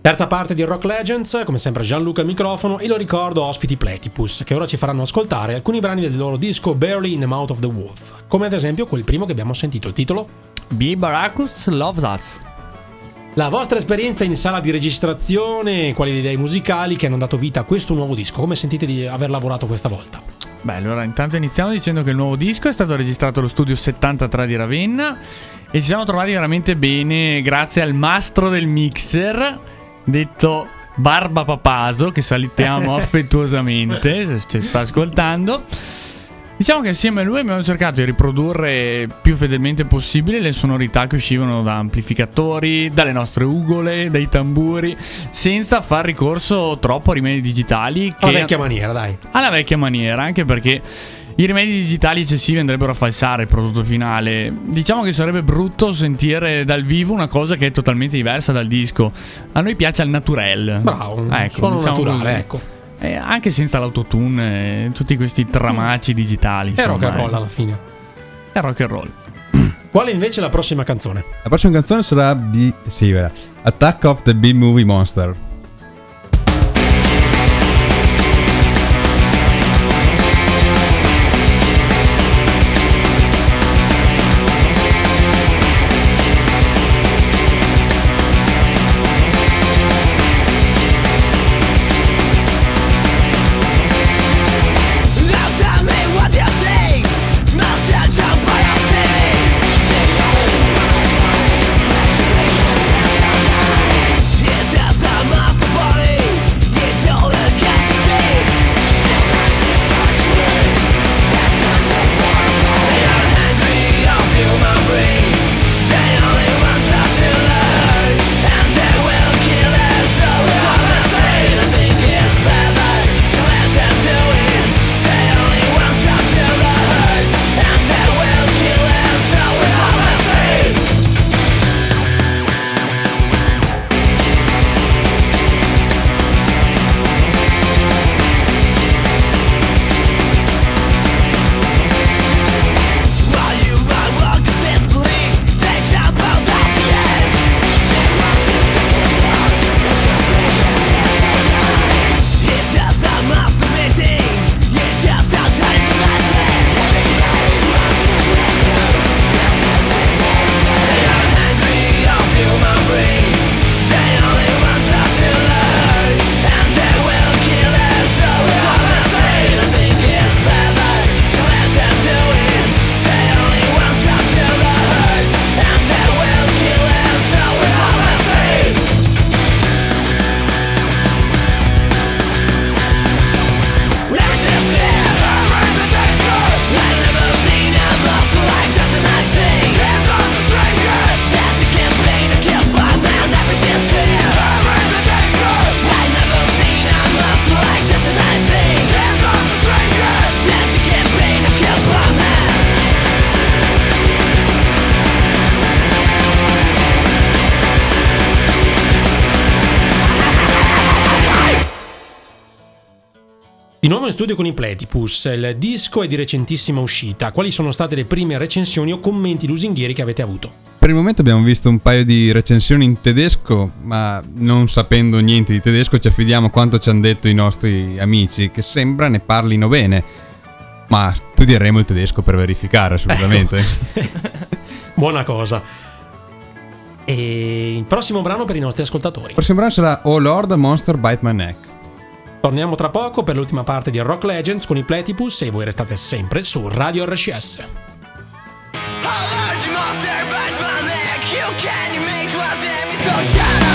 Terza parte di Rock Legends, come sempre Gianluca al microfono, e lo ricordo ospiti Platypus, che ora ci faranno ascoltare alcuni brani del loro disco Barely in the Mouth of the Wolf, come ad esempio quel primo che abbiamo sentito, il titolo Be Baracus Loves Us. La vostra esperienza in sala di registrazione, quali le idee musicali che hanno dato vita a questo nuovo disco, come sentite di aver lavorato questa volta? Beh, allora intanto iniziamo dicendo che il nuovo disco è stato registrato allo studio 73 di Ravenna e ci siamo trovati veramente bene grazie al mastro del mixer, detto Barba Papaso, che salutiamo affettuosamente se ci sta ascoltando. Diciamo che insieme a lui abbiamo cercato di riprodurre più fedelmente possibile le sonorità che uscivano da amplificatori, dalle nostre ugole, dai tamburi, senza far ricorso troppo a rimedi digitali. Alla vecchia maniera, dai. Alla vecchia maniera, anche perché i rimedi digitali eccessivi andrebbero a falsare il prodotto finale. Diciamo che sarebbe brutto sentire dal vivo una cosa che è totalmente diversa dal disco. A noi piace il naturel. Bravo, ecco, suono diciamo naturale, così. ecco. Anche senza l'autotune, tutti questi tramacci digitali. È rock and roll alla fine. È rock and roll. Qual è invece la prossima canzone? La prossima canzone sarà Attack of the B-Movie Monster. Di nuovo in studio con i Platypus, il disco è di recentissima uscita. Quali sono state le prime recensioni o commenti lusinghieri che avete avuto? Per il momento abbiamo visto un paio di recensioni in tedesco, ma non sapendo niente di tedesco ci affidiamo a quanto ci hanno detto i nostri amici, che sembra ne parlino bene. Ma studieremo il tedesco per verificare assolutamente. Ecco. Buona cosa. E il prossimo brano per i nostri ascoltatori. Il prossimo brano sarà Oh Lord, Monster Bite My Neck. Torniamo tra poco per l'ultima parte di Rock Legends con i Platypus e voi restate sempre su Radio RCS. Oh Lord, you monster bites my neck. You can, you make what damn me so shut up.